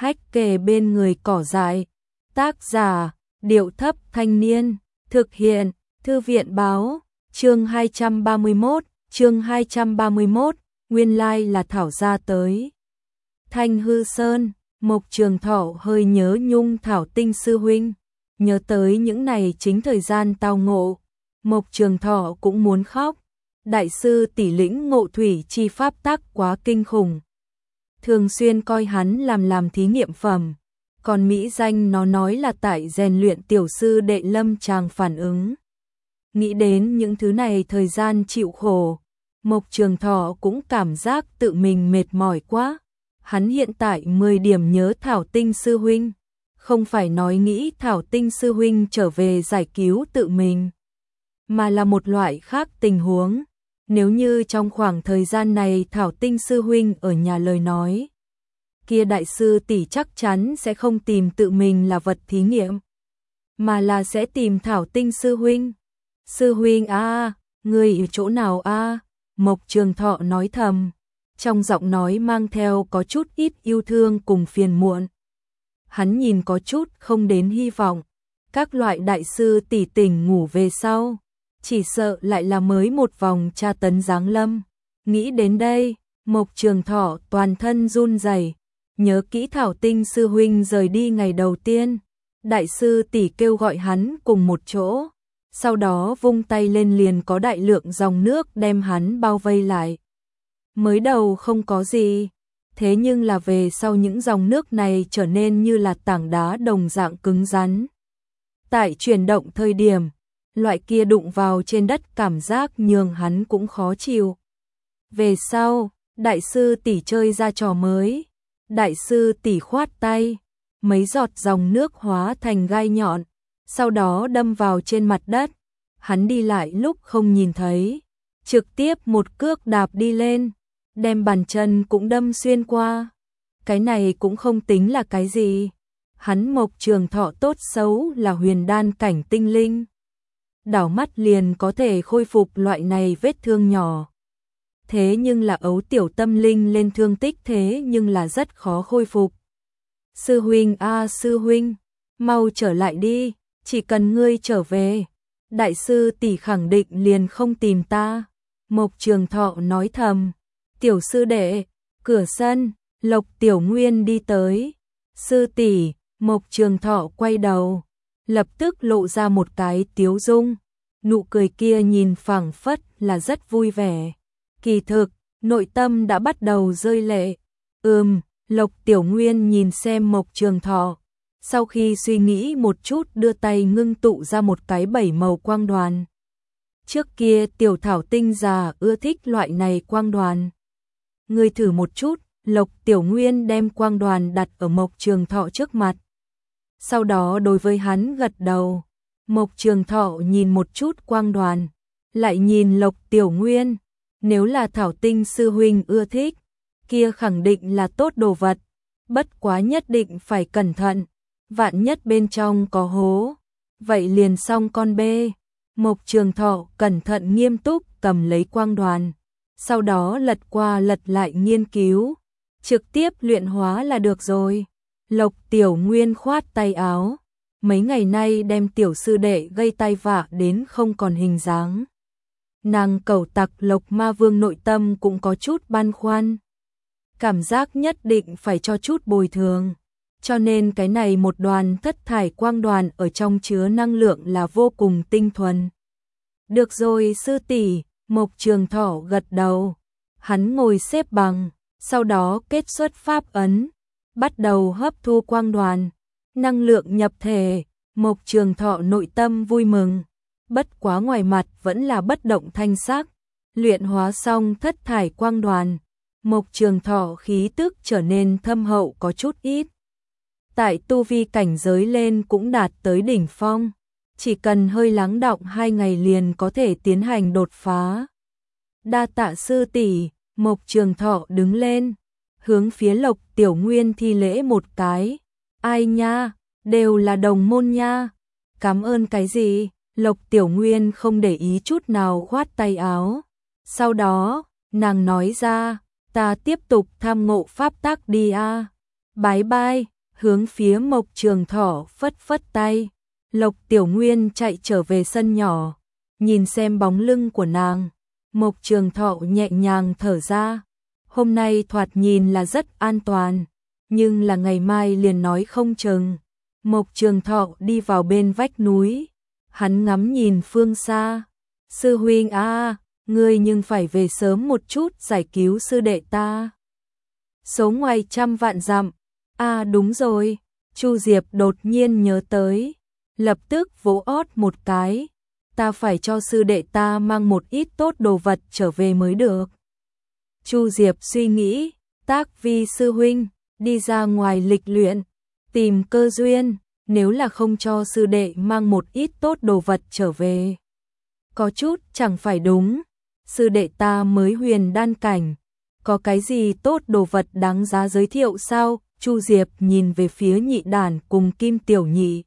hách kề bên người cỏ dại. Tác giả, Điệu Thấp Thanh Niên, thực hiện, Thư viện Báo, chương 231, nguyên lai là Thảo gia tới. Thanh Hư Sơn, Mộc Trường Thọ hơi nhớ nhung Thảo Tinh sư huynh, nhớ tới những này chính thời gian tao ngộ, Mộc Trường Thọ cũng muốn khóc. Đại sư tỷ lĩnh ngộ thủy chi pháp tắc quá kinh khủng, thường xuyên coi hắn làm thí nghiệm phẩm, còn mỹ danh nó nói là tại rèn luyện tiểu sư đệ lâm tràng phản ứng. Nghĩ đến những thứ này thời gian chịu khổ, Mộc Trường Thọ cũng cảm giác tự mình mệt mỏi quá. Hắn hiện tại 10 điểm nhớ Thảo Tinh sư huynh, không phải nói nghĩ Thảo Tinh sư huynh trở về giải cứu tự mình, mà là một loại khác tình huống. Nếu như trong khoảng thời gian này Thảo Tinh sư huynh ở nhà lời nói, kia đại sư tỷ chắc chắn sẽ không tìm tự mình là vật thí nghiệm, mà là sẽ tìm Thảo Tinh sư huynh. Sư huynh a, người ở chỗ nào a? Mộc Trường Thọ nói thầm, trong giọng nói mang theo có chút ít yêu thương cùng phiền muộn. Hắn nhìn có chút không đến hy vọng, các loại đại sư tỷ tỉnh ngủ về sau, chỉ sợ lại là mới một vòng tra tấn giáng lâm. Nghĩ đến đây, Mộc Trường Thọ toàn thân run rẩy, nhớ kỹ Thảo Tinh sư huynh rời đi ngày đầu tiên, đại sư tỷ kêu gọi hắn cùng một chỗ, sau đó vung tay lên liền có đại lượng dòng nước đem hắn bao vây lại. Mới đầu không có gì, thế nhưng là về sau những dòng nước này trở nên như là tảng đá đồng dạng cứng rắn. Tại chuyển động thời điểm, loại kia đụng vào trên đất cảm giác nhường hắn cũng khó chịu. Về sau, đại sư tỷ chơi ra trò mới, đại sư tỷ khoát tay, mấy giọt dòng nước hóa thành gai nhọn, sau đó đâm vào trên mặt đất. Hắn đi lại lúc không nhìn thấy, trực tiếp một cước đạp đi lên, đem bàn chân cũng đâm xuyên qua. Cái này cũng không tính là cái gì. Hắn Mộc Trường Thọ tốt xấu là huyền đan cảnh tinh linh, đảo mắt liền có thể khôi phục loại này vết thương nhỏ. Thế nhưng là ấu tiểu tâm linh lên thương tích thế nhưng là rất khó khôi phục. Sư huynh a, sư huynh, mau trở lại đi, chỉ cần ngươi trở về, đại sư tỷ khẳng định liền không tìm ta. Mộc Trường Thọ nói thầm. Tiểu sư đệ, cửa sân, Lộc Tiểu Nguyên đi tới. Sư tỷ, Mộc Trường Thọ quay đầu, lập tức lộ ra một cái tiếu dung, nụ cười kia nhìn phảng phất là rất vui vẻ. Kỳ thực, nội tâm đã bắt đầu rơi lệ. Lộc Tiểu Nguyên nhìn xem Mộc Trường Thọ, sau khi suy nghĩ một chút đưa tay ngưng tụ ra một cái 7 màu quang đoàn. Trước kia Tiểu Thảo Tinh già ưa thích loại này quang đoàn. Ngươi thử một chút. Lộc Tiểu Nguyên đem quang đoàn đặt ở Mộc Trường Thọ trước mặt, sau đó đối với hắn gật đầu. Mộc Trường Thọ nhìn một chút quang đoàn, lại nhìn Lộc Tiểu Nguyên. Nếu là Thảo Tinh sư huynh ưa thích, kia khẳng định là tốt đồ vật, bất quá nhất định phải cẩn thận, vạn nhất bên trong có hố, vậy liền xong con bê. Mộc Trường Thọ cẩn thận nghiêm túc cầm lấy quang đoàn, sau đó lật qua lật lại nghiên cứu, trực tiếp luyện hóa là được rồi. Lộc Tiểu Nguyên khoát tay áo, mấy ngày nay đem tiểu sư đệ gây tai vạ đến không còn hình dáng. Nàng cẩu tặc Lộc Ma Vương nội tâm cũng có chút băn khoăn, cảm giác nhất định phải cho chút bồi thường, cho nên cái này một đoàn thất thải quang đoàn ở trong chứa năng lượng là vô cùng tinh thuần. Được rồi sư tỷ, Mộc Trường Thọ gật đầu, hắn ngồi xếp bằng, sau đó kết xuất pháp ấn, bắt đầu hấp thu quang đoàn, năng lượng nhập thể. Mộc Trường Thọ nội tâm vui mừng, bất quá ngoài mặt vẫn là bất động thanh sắc. Luyện hóa xong thất thải quang đoàn, Mộc Trường Thọ khí tức trở nên thâm hậu có chút ít. Tại tu vi cảnh giới lên cũng đạt tới đỉnh phong, chỉ cần hơi lắng đọng 2 ngày liền có thể tiến hành đột phá. Đa tạ sư tỷ. Mộc Trường Thọ đứng lên, hướng phía Lộc Tiểu Nguyên thi lễ một cái. Ai nha, đều là đồng môn nha. Cảm ơn cái gì? Lộc Tiểu Nguyên không để ý chút nào khoát tay áo. Sau đó, nàng nói ra, ta tiếp tục tham ngộ pháp tắc đi a. Bái bai. hướng phía Mộc Trường Thọ phất phất tay. Lộc Tiểu Nguyên chạy trở về sân nhỏ, nhìn xem bóng lưng của nàng. Mộc Trường Thọ nhẹ nhàng thở ra. Hôm nay thoạt nhìn là rất an toàn, nhưng là ngày mai liền nói không chừng. Mộc Trường Thọ đi vào bên vách núi, hắn ngắm nhìn phương xa. Sư huynh a, ngươi nhưng phải về sớm một chút giải cứu sư đệ ta. Số ngoài trăm vạn dặm. Đúng rồi, Chu Diệp đột nhiên nhớ tới, lập tức vỗ ót một cái. Ta phải cho sư đệ ta mang một ít tốt đồ vật trở về mới được. Chu Diệp suy nghĩ, Tác Vi sư huynh, đi ra ngoài lịch luyện, tìm cơ duyên, nếu là không cho sư đệ mang một ít tốt đồ vật trở về. Có chút chẳng phải đúng, sư đệ ta mới huyền đan cảnh, có cái gì tốt đồ vật đáng giá giới thiệu sao? Chu Diệp nhìn về phía Nhị Đản cùng Kim Tiểu Nhị,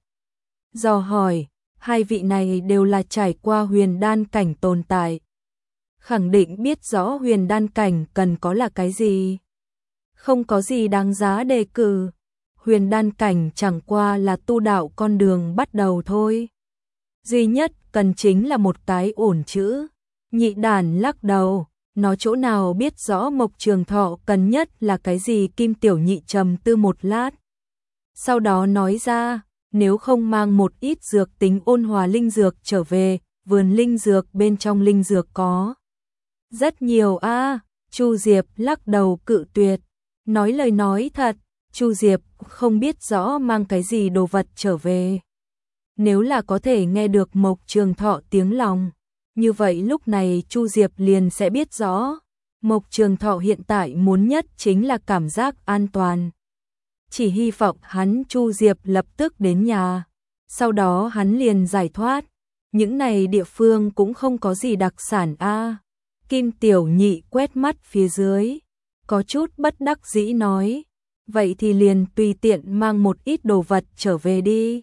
dò hỏi, hai vị này đều là trải qua huyền đan cảnh tồn tại, khẳng định biết rõ huyền đan cảnh cần có là cái gì. Không có gì đáng giá đề cử, huyền đan cảnh chẳng qua là tu đạo con đường bắt đầu thôi. Duy nhất cần chính là một cái ổn chữ. Nhị Đản lắc đầu, nó chỗ nào biết rõ Mộc Trường Thọ cần nhất là cái gì. Kim Tiểu Nhị trầm tư một lát, sau đó nói ra, nếu không mang một ít dược tính ôn hòa linh dược trở về, vườn linh dược bên trong linh dược có rất nhiều a. Chu Diệp lắc đầu cự tuyệt, nói lời nói thật, Chu Diệp không biết rõ mang cái gì đồ vật trở về. Nếu là có thể nghe được Mộc Trường Thọ tiếng lòng, như vậy lúc này Chu Diệp liền sẽ biết rõ, Mộc Trường Thọ hiện tại muốn nhất chính là cảm giác an toàn. Chỉ hy vọng hắn Chu Diệp lập tức đến nhà, sau đó hắn liền giải thoát. Những này địa phương cũng không có gì đặc sản a. Kim Tiểu Nhị quét mắt phía dưới, có chút bất đắc dĩ nói, vậy thì liền tùy tiện mang một ít đồ vật trở về đi.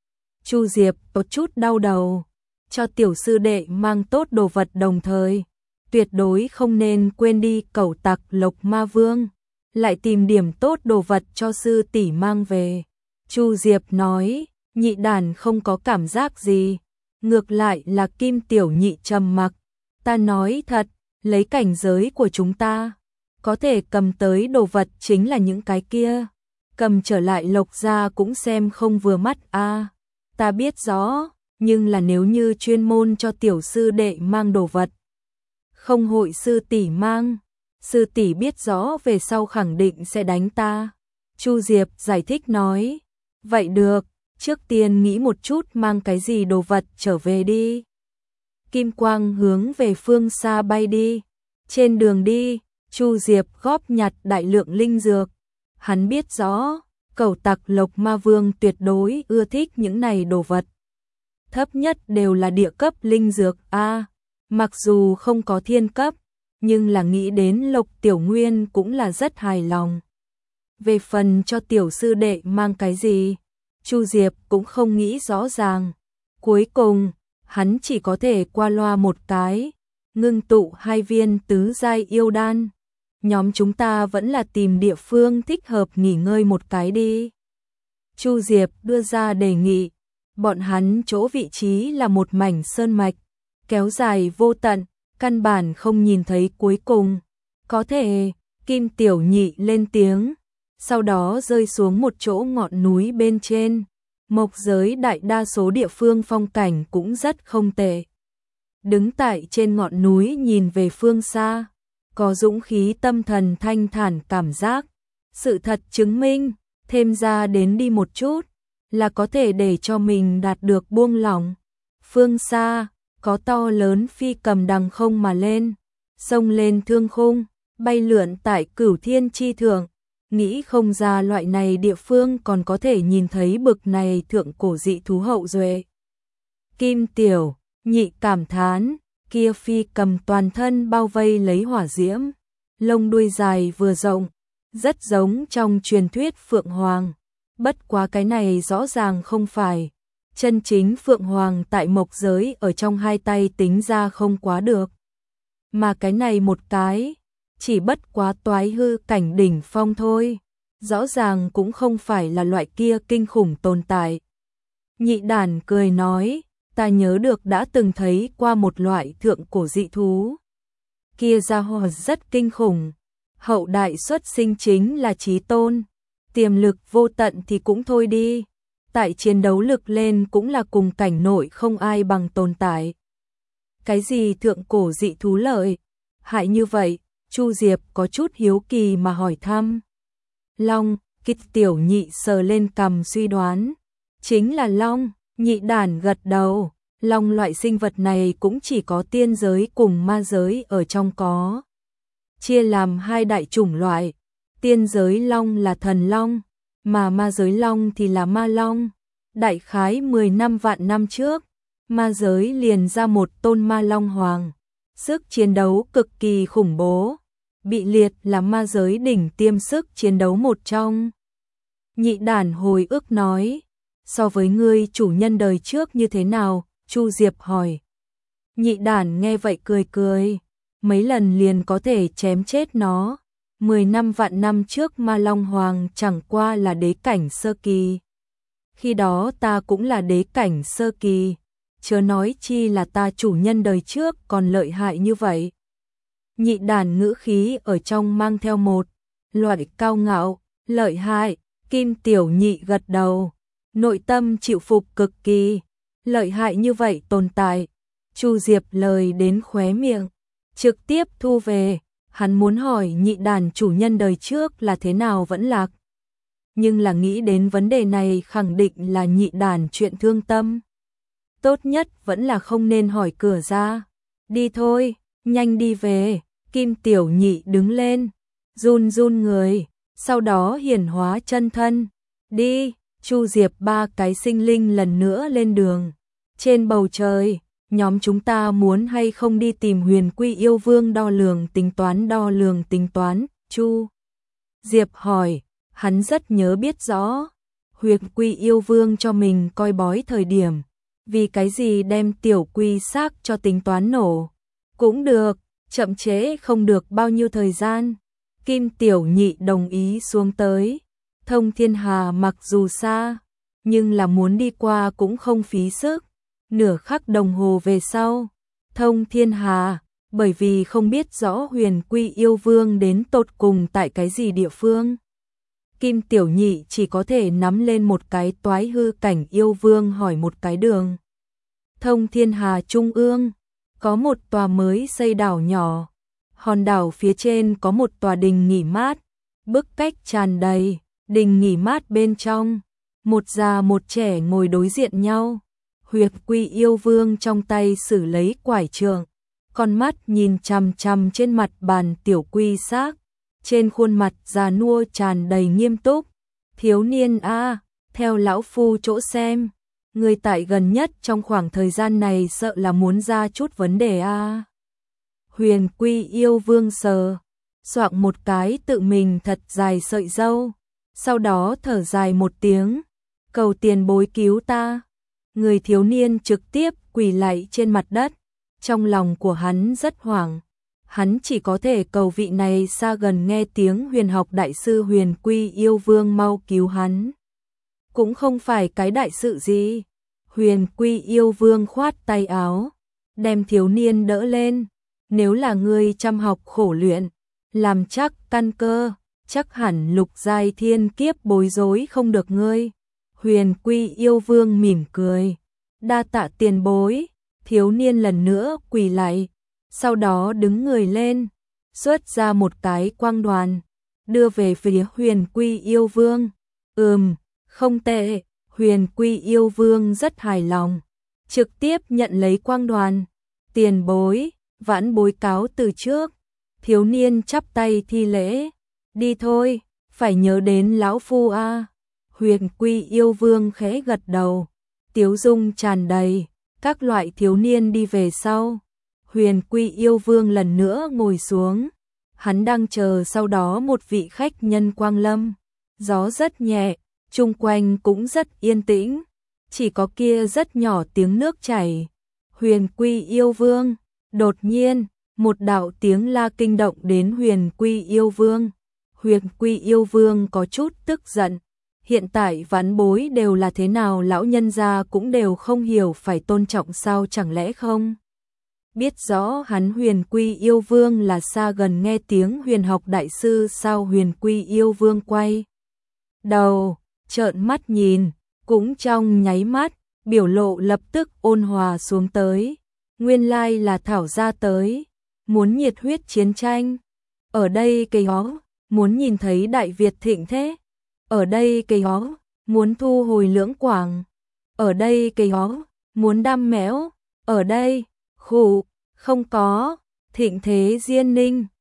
Chu Diệp có chút đau đầu, cho tiểu sư đệ mang tốt đồ vật đồng thời, tuyệt đối không nên quên đi cẩu tặc Lộc Ma Vương, lại tìm điểm tốt đồ vật cho sư tỷ mang về. Chu Diệp nói, Nhị Đản không có cảm giác gì, ngược lại là Kim Tiểu Nhị trầm mặc. Ta nói thật, lấy cảnh giới của chúng ta, có thể cầm tới đồ vật chính là những cái kia, cầm trở lại Lộc gia cũng xem không vừa mắt a. Ta biết rõ, nhưng là nếu như chuyên môn cho tiểu sư đệ mang đồ vật, không hội sư tỷ mang, sư tỷ biết rõ về sau khẳng định sẽ đánh ta. Chu Diệp giải thích nói, vậy được, trước tiên nghĩ một chút mang cái gì đồ vật trở về đi. Kim quang hướng về phương xa bay đi, trên đường đi, Chu Diệp góp nhặt đại lượng linh dược, hắn biết rõ, cẩu tặc Lộc Ma Vương tuyệt đối ưa thích những này đồ vật. Thấp nhất đều là địa cấp linh dược a, mặc dù không có thiên cấp, nhưng là nghĩ đến Lộc Tiểu Nguyên cũng là rất hài lòng. Về phần cho tiểu sư đệ mang cái gì, Chu Diệp cũng không nghĩ rõ ràng. Cuối cùng, hắn chỉ có thể qua loa một cái, ngưng tụ 2 viên tứ giai yêu đan. Nhóm chúng ta vẫn là tìm địa phương thích hợp nghỉ ngơi một cái đi. Chu Diệp đưa ra đề nghị, bọn hắn chỗ vị trí là một mảnh sơn mạch, kéo dài vô tận, căn bản không nhìn thấy cuối cùng. Có thể, Kim Tiểu Nhị lên tiếng, sau đó rơi xuống một chỗ ngọn núi bên trên. Mộc giới đại đa số địa phương phong cảnh cũng rất không tệ. Đứng tại trên ngọn núi nhìn về phương xa, có dũng khí tâm thần thanh thản cảm giác. Sự thật chứng minh, thêm ra đến đi một chút, là có thể để cho mình đạt được buông lỏng. Phương xa, có to lớn phi cầm đằng không mà lên, xông lên thương khung, bay lượn tại Cửu Thiên chi thượng. Nghĩ không ra loại này địa phương còn có thể nhìn thấy bực này thượng cổ dị thú hậu duệ. Kim Tiểu Nhị cảm thán, kia phi cầm toàn thân bao vây lấy hỏa diễm, lông đuôi dài vừa rộng, rất giống trong truyền thuyết Phượng Hoàng. Bất quá cái này rõ ràng không phải chân chính Phượng Hoàng tại mộc giới, ở trong hai tay tính ra không quá được. Mà cái này một cái, chỉ bất quá toái hư cảnh đỉnh phong thôi. rõ ràng cũng không phải là loại kia kinh khủng tồn tại. Nhị đàn cười nói, ta nhớ được đã từng thấy qua một loại thượng cổ dị thú. Kia ra hỏa rất kinh khủng, hậu đại xuất sinh chính là chí tôn, tiềm lực vô tận thì cũng thôi đi, tại chiến đấu lực lên cũng là cùng cảnh nội không ai bằng tồn tại. Cái gì thượng cổ dị thú lợi hại như vậy? Chu Diệp có chút hiếu kỳ mà hỏi thăm. Long, Kích Tiểu Nhị sờ lên cằm suy đoán. Chính là long. Nhị đàn gật đầu. Long loại sinh vật này cũng chỉ có tiên giới cùng ma giới ở trong có. Chia làm hai đại chủng loại. Tiên giới long là thần long, mà ma giới long thì là ma long. Đại khái 10 năm vạn năm trước, ma giới liền ra một tôn ma long hoàng. Sức chiến đấu cực kỳ khủng bố, bị liệt là ma giới đỉnh tiêm sức chiến đấu một trong. Nhị đàn hồi ức nói, so với ngươi chủ nhân đời trước như thế nào? Chu Diệp hỏi. Nhị đàn nghe vậy cười cười, mấy lần liền có thể chém chết nó. 10 năm vạn năm trước ma long hoàng chẳng qua là đế cảnh sơ kỳ. Khi đó ta cũng là đế cảnh sơ kỳ, chớ nói chi là ta chủ nhân đời trước còn lợi hại như vậy. Nhị đàn ngữ khí ở trong mang theo một loại cao ngạo, lợi hại. Kim Tiểu Nhị gật đầu, nội tâm chịu phục cực kỳ, lợi hại như vậy tồn tại. Chu Diệp lời đến khóe miệng, trực tiếp thu về, hắn muốn hỏi nhị đàn chủ nhân đời trước là thế nào vẫn lạc. Nhưng là nghĩ đến vấn đề này khẳng định là nhị đàn chuyện thương tâm. Tốt nhất vẫn là không nên hỏi cửa ra. Đi thôi, nhanh đi về. Kim Tiểu Nhị đứng lên, run run người, sau đó hiển hóa chân thân. Đi, Chu Diệp ba cái sinh linh lần nữa lên đường. Trên bầu trời, nhóm chúng ta muốn hay không đi tìm Huyền Quy Yêu Vương đo lường tính toán, Chu Diệp hỏi, hắn rất nhớ biết rõ. Huyền Quy Yêu Vương cho mình coi bói thời điểm, vì cái gì đem tiểu quy xác cho tính toán nổ. Cũng được, chậm chế không được bao nhiêu thời gian. Kim Tiểu Nhị đồng ý xuống tới. Thông Thiên Hà mặc dù xa, nhưng là muốn đi qua cũng không phí sức. Nửa khắc đồng hồ về sau, Thông Thiên Hà, bởi vì không biết rõ Huyền Quy Yêu Vương đến tột cùng tại cái gì địa phương, Kim Tiểu Nhị chỉ có thể nắm lên một cái toái hư cảnh yêu vương hỏi một cái đường. Thông Thiên Hà trung ương, có một tòa mới xây đảo nhỏ. Hòn đảo phía trên có một tòa đình nghỉ mát, bức cách tràn đầy, đình nghỉ mát bên trong, một già một trẻ ngồi đối diện nhau. Huyền Quy Yêu Vương trong tay xử lấy quải trượng, con mắt nhìn chằm chằm trên mặt bàn tiểu quy xác, trên khuôn mặt già nua tràn đầy nghiêm túc. Thiếu niên a, theo lão phu chỗ xem, người tại gần nhất trong khoảng thời gian này sợ là muốn ra chút vấn đề a. Huyền Quy Yêu Vương sờ soạng một cái tự mình thật dài sợi râu, sau đó thở dài một tiếng, cầu tiền bối cứu ta. Người thiếu niên trực tiếp quỳ lạy trên mặt đất, trong lòng của hắn rất hoảng. Hắn chỉ có thể cầu vị này xa gần nghe tiếng huyền học đại sư Huyền Quy Yêu Vương mau cứu hắn. Cũng không phải cái đại sự gì. Huyền Quy Yêu Vương khoát tay áo, đem thiếu niên đỡ lên. Nếu là ngươi chăm học khổ luyện, làm chắc căn cơ, chắc hẳn lục giai thiên kiếp bối rối không được ngươi. Huyền Quy Yêu Vương mỉm cười, đa tạ tiền bối. Thiếu niên lần nữa quỳ lạy, sau đó đứng người lên, xuất ra một cái quang đoàn, đưa về phía Huyền Quy Yêu Vương. Không tệ. Huyền Quy Yêu Vương rất hài lòng, trực tiếp nhận lấy quang đoàn. Tiền bối, vãn bối cáo từ trước. Thiếu niên chắp tay thi lễ, đi thôi, phải nhớ đến lão phu a. Huyền Quy Yêu Vương khẽ gật đầu, tiếu dung tràn đầy. Các loại thiếu niên đi về sau, Huyền Quy Yêu Vương lần nữa ngồi xuống. Hắn đang chờ sau đó một vị khách nhân quang lâm. Gió rất nhẹ, chung quanh cũng rất yên tĩnh, chỉ có kia rất nhỏ tiếng nước chảy. Huyền Quy Yêu Vương, đột nhiên, một đạo tiếng la kinh động đến Huyền Quy Yêu Vương. Huyền Quy yêu vương có chút tức giận. Hiện tại vãn bối đều là thế nào, lão nhân gia cũng đều không hiểu, phải tôn trọng sao, chẳng lẽ không biết rõ hắn Huyền Quy yêu vương là xa gần nghe tiếng huyền học đại sư sao? Huyền Quy yêu vương quay đầu, trợn mắt nhìn, cũng trong nháy mắt, biểu lộ lập tức ôn hòa xuống tới. Nguyên lai là Thảo gia tới, muốn nhiệt huyết chiến tranh. Ở đây cây hó, muốn nhìn thấy Đại Việt thịnh thế. Ở đây cây hó, muốn thu hồi Lưỡng Quảng. Ở đây cây hó, muốn đam mẽo. Ở đây, khụ, không có, thịnh thế Diên Ninh.